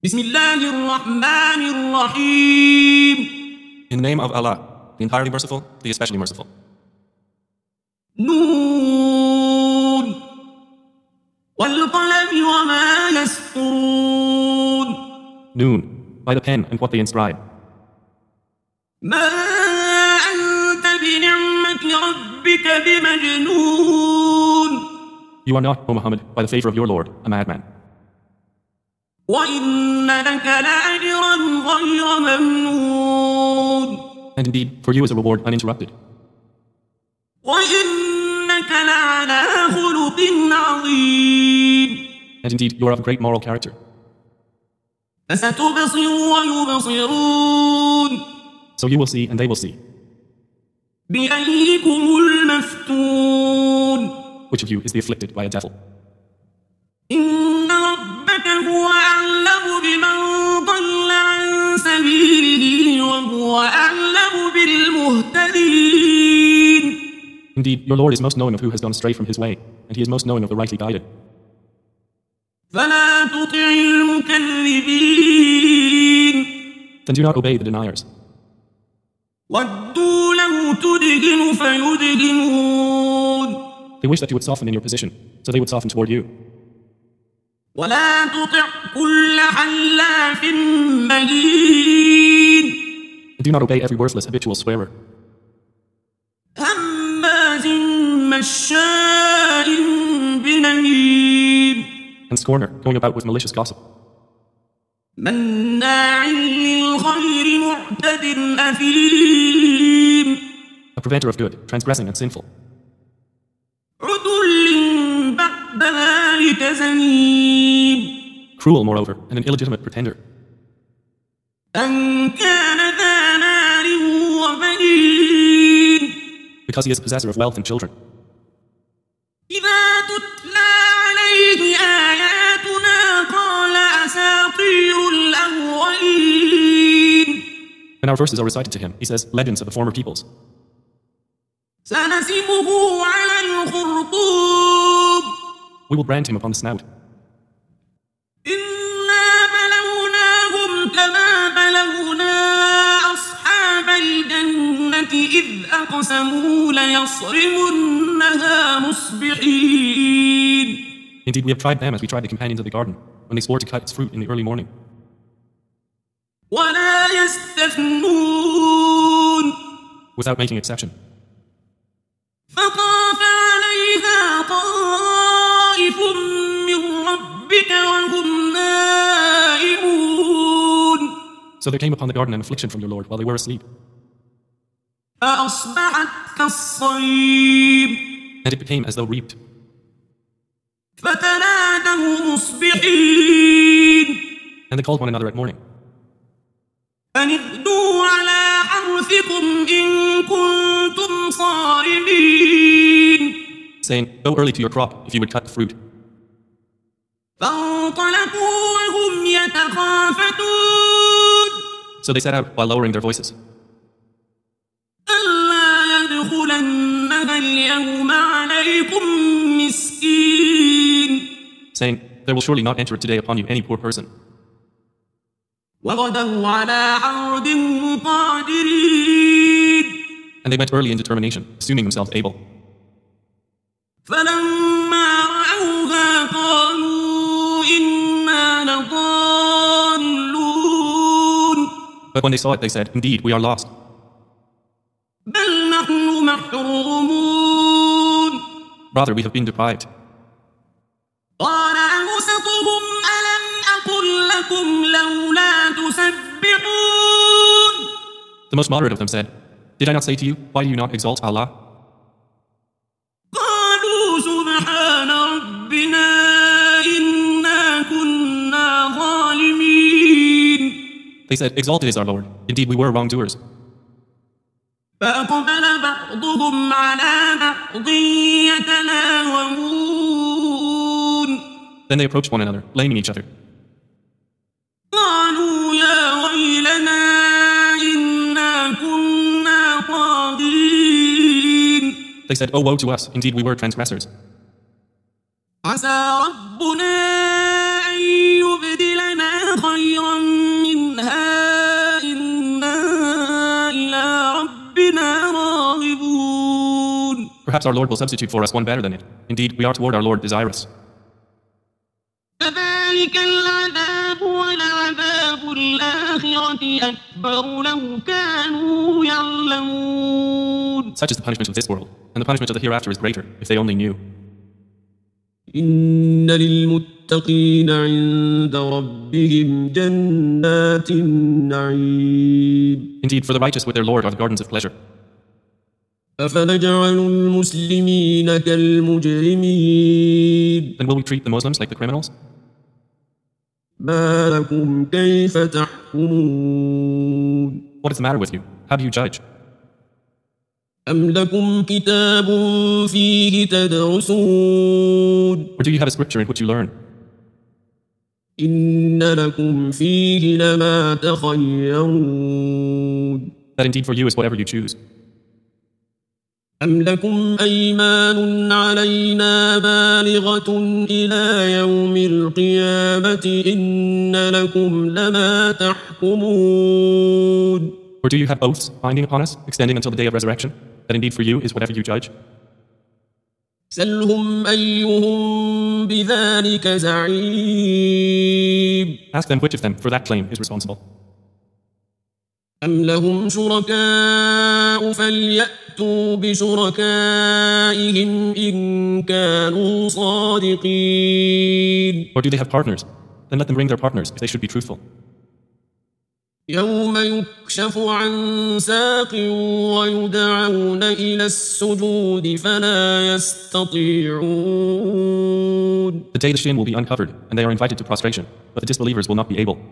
بسم الله الرحمن الرحيم. In the name of Allah, the entirely merciful, the especially merciful. نون والقلم وما يسطرون. Noon, by the pen and what they inscribe. ما أنت بنعمة ربك بمجنون. You are not, O Muhammad, by the favor of your Lord, a madman. وإن لك لأجرا غير ممنون. And indeed, for you is a reward uninterrupted. وإنك لعلى خلق عظيم. And indeed, you are of a great moral character. فستبصر ويبصرون. So you will see and they will see. بأيكم المفتون. Which of you is the afflicted by a devil? إن ربك هو أعلم بمن ضل عن سبيله وهو أعلم بالمهتدين. Indeed, your Lord is most knowing of who has gone astray from his way, and he is most knowing of the rightly guided. فلا تطع المكذبين. Then do not obey the deniers. ودوا لو تدهن فيدهنون. They wish that you would soften in your position, so they would soften toward you. ولا تطع كل حلاف مهين. And do not obey every worthless habitual swearer, هماز مشاء بنميم. and scorner, going about with malicious gossip, مناع للخير معتد أثيم. a preventer of good, transgressing and sinful, عتل بعد ذلك زنيم. cruel moreover, and an illegitimate pretender, أن كان ذا مال وبنين. because he is a possessor of wealth and children. إذا تتلى عليه آياتنا قال أساطير الأولين. When our verses are recited to him, he says, legends of the former peoples. سنسمه على الخرطوم. We will brand him upon the snout. إنا بلوناهم كما بلونا أصحاب الجنة إذ أقسموا ليصرمنها مصبحين. Indeed, we have tried them as we tried the companions of the garden, when they swore to cut its fruit in the early morning. ولا يستثنون. Without making exception. فطاف عليها طائف من ربك وهم نائمون. So there came upon the garden an affliction from your Lord while they were asleep, فأصبحت كالصريم. and it became as though reaped. فتنادوا مصبحين. And they called one another at morning, أن اغدوا على حرثكم إن كنتم صارمين. saying, go early to your crop if you would cut the fruit. فانطلقوا وهم يتخافتون. So they set out while lowering their voices, ألا يدخلنها اليوم عليكم مسكين. saying, there will surely not enter it today upon you any poor person. وغدوا على حرد قادرين. And they went early in determination, assuming themselves able. فلما رأوها قالوا إنا لضالون. But when they saw it, they said, indeed, we are lost. بل نحن محرومون. Rather, we have been deprived. قال أوسطهم ألم أقل لكم لولا تسبحون. The most moderate of them said, did I not say to you, why do you not exalt Allah? قالوا سبحان ربنا إنا كنا ظالمين. They said, exalted is our Lord. Indeed, we were wrongdoers. فأقبل بعضهم على بعض يتلاومون. Then they approached one another, blaming each other. قالوا يا ويلنا إنا كنا طاغين. They said, oh, woe to us. Indeed, we were transgressors. عسى ربنا أن يبدلنا خيرا Perhaps our Lord will substitute for us one better than it. Indeed, we are toward our Lord desirous. كذلك العذاب ولعذاب الآخرة أكبر لو كانوا يعلمون. Such is the punishment of this world, and the punishment of the hereafter is greater, if they only knew. إن للمتقين عند ربهم جنات النعيم. Indeed, for the righteous with their Lord are the gardens of pleasure. أفنجعل المسلمين كالمجرمين. Then will we treat the Muslims like the criminals? ما لكم كيف تحكمون. What is the matter with you? How do you judge? أم لكم كتاب فيه تدرسون. Or do you have a scripture in which you learn? إن لكم فيه لما تخيرون. That indeed for you is whatever you choose. أم لكم أيمان علينا بالغة إلى يوم القيامة إن لكم لما تحكمون. Or do you have oaths binding upon us, extending until the day of resurrection? That indeed for you is whatever you judge? سلهم أيهم بذلك زعيم. Ask them which of them for that claim is responsible. أم لهم شركاء فليأتوا بشركائهم إن كانوا صادقين. Or do they have partners? Then let them bring their partners if they should be truthful. يوم يكشف عن ساق ويدعون إلى السجود فلا يستطيعون. The day the shin will be uncovered, and they are invited to prostration, but the disbelievers will not be able.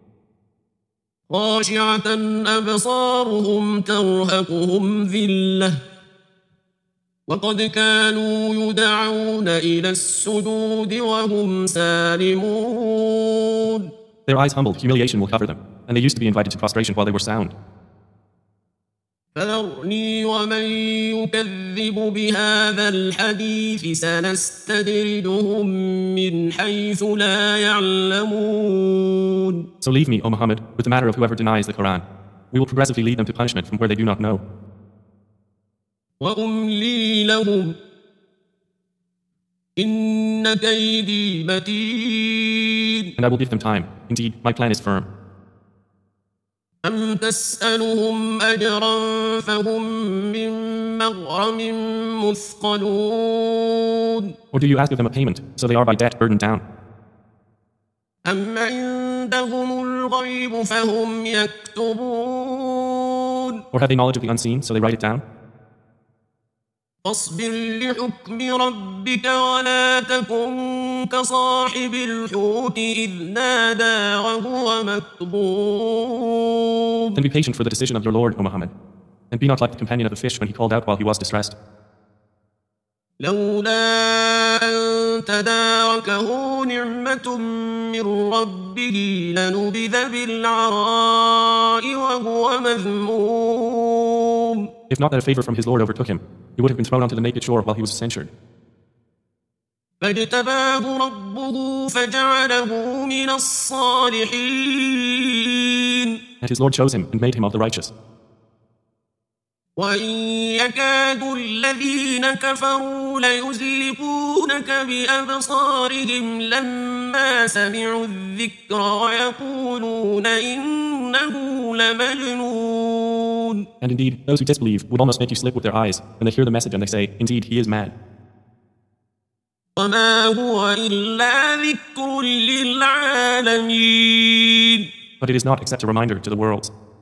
خاشعة أبصارهم ترهقهم ذلة وقد كانوا يدعون إلى السجود وهم سالمون. Their eyes humbled, humiliation will cover them, and they used to be invited to prostration while they were sound. فذرني ومن يكذب بهذا الحديث سنستدرجهم من حيث لا يعلمون. So leave me, O Muhammad, with the matter of whoever denies the Quran. We will progressively lead them to punishment from where they do not know. وأملي لهم إن كيدي متين. And I will give them time. Indeed, my plan is firm. أم تسألهم أجرا فهم من مغرم مثقلون. Or do you ask of them a payment, so they are by debt burdened down? أم عندهم الغيب فهم يكتبون. Or have they knowledge of the unseen, so they write it down? فاصبر لحكم ربك ولا تكن كصاحب الحوت إذ نادى وهو مكظوم. Then be patient for the decision of your Lord, O Muhammad, and be not like the companion of the fish when he called out while he was distressed. لولا أن تداركه نعمة من ربه لنبذ بالعراء وهو مذموم. If not that a favor from his Lord overtook him, he would have been thrown onto the naked shore while he was censured. فاجتباه ربه فجعله من الصالحين. And his Lord chose him and made him of the righteous. وإن يكاد الذين كفروا ليزلقونك بأبصارهم لما سمعوا الذكر ويقولون إنه لمجنون. And indeed, those who disbelieve would almost make you slip with their eyes when they hear the message and they say, indeed, he is mad. وما هو إلا ذكر للعالمين. But it is not except a reminder to the worlds.